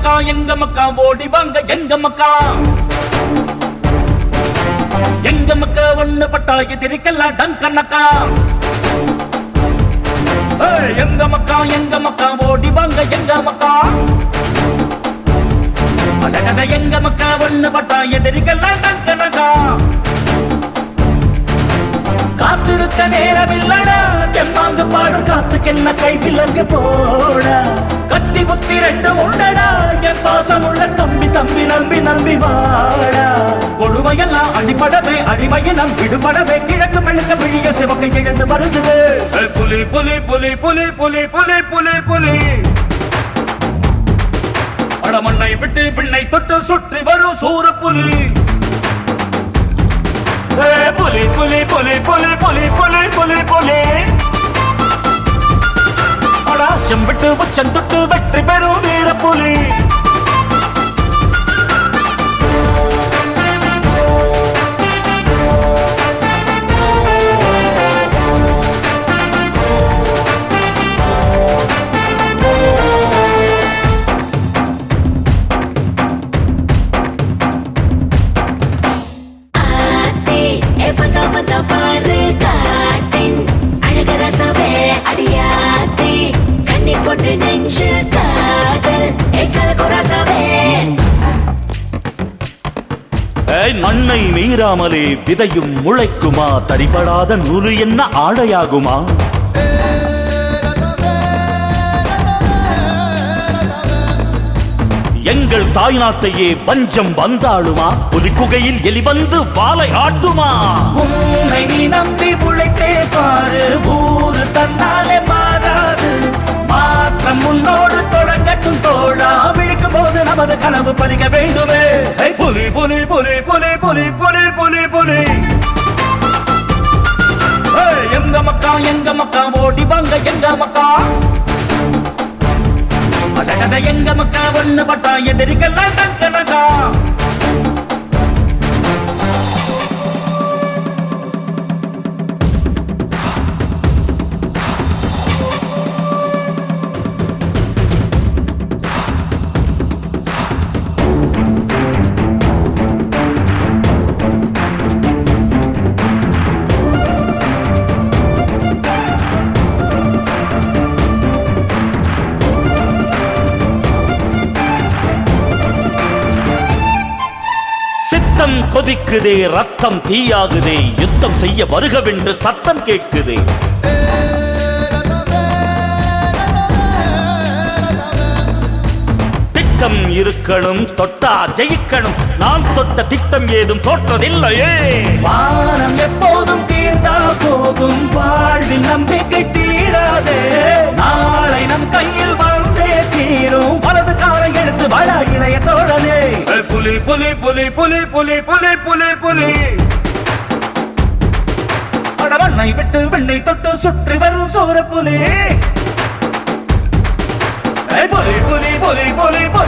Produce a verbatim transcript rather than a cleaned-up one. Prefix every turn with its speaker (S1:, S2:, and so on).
S1: மக்கா எங்க மக்கா ஓடி வாங்க எங்க மக்கா எங்க மக்கா ஒண்ணு பட்டா எதிரிக்கெல்லாம் டங்கனக்கா எங்க மக்கா எங்க மக்கா ஓடி வாங்க எங்க மக்கா அடடட எங்க மக்கா ஒண்ணு பட்டா எதிரிக்கெல்லாம் டங்கனக்கா காத்திருக்க நேரமில்லடா எம்மாங்கு பாடு காத்துக்கென்ன கை விலங்கு போடா கத்தி புத்தி ரெண்டும் உண்டடா என் பாசம் உள்ள தம்பி தம்பி நம்பி நம்பி வாடா கொடுமையெல்லாம் அடிபடவே அடிமையினம் விடுபடவே கிழக்கு மெழுக்க விழிய சிவக்கை எழுந்து வருகிறது புலி புலி புலி புலி புலி புலி புலி புலி படமண்ணை விட்டு பின்னை தொட்டு சுற்றி வரும் சூர புலி புலி புலி புலி புலி புலி புலி புலி புலி அடாச்சம் விட்டு உச்சம் தொட்டு வெற்றி பெறும் வீர புலி மண்ணை மீறாமலே விதையும் முளைக்குமா தடிபடாத நூறு என்ன ஆடையாகுமா எங்கள் தாய்நாட்டையே பஞ்சம் வந்தாளுமா புலிக்குகையில் எலி வந்து வாளை ஆட்டுமா உன்னை நீ நம்பி உழைத்தே பாரு ஊரு தன்னாலே மாறாது மாற்றம் முன்னோடு தொடங்கட்டும் தோழா விழிக்கும் போது நமது கனவு பறிக்க வேண்டுமே புலி புலி புலி புலி புலி புலி புலி புலி எங்க மக்கா எங்க மக்கா ஓடி வாங்க எங்க மக்கா அடடட எங்க மக்கா ஒண்ணு பட்டா எதிரிக்கெல்லாம் டங்கனக்கா சித்தம் கொதிக்குதே ரத்தம் தீயாகுதே யுத்தம் செய்ய வருகவென்று சத்தம் கேட்குதே திட்டம் இருக்கணும் தொட்டா ஜெயிக்கணும் நான் தொட்ட திட்டம் ஏதும் தோற்றதில்லையே வானம் எப்போதும் தீர்ந்தா போகும் வாழ்வின் நம்பிக்கை தீராதே நாளை நம் கையில் வாழ்ந்தே தீரும் வலது காலை எடுத்து வாழ இளைய தோழனே புலி புலி புலி புலி புலி புலி புலி புலி அடவண்ணை விட்டு வெண்ணை தொட்டு சுற்றி வரும் சூர புலி புலி புலி புலி புலி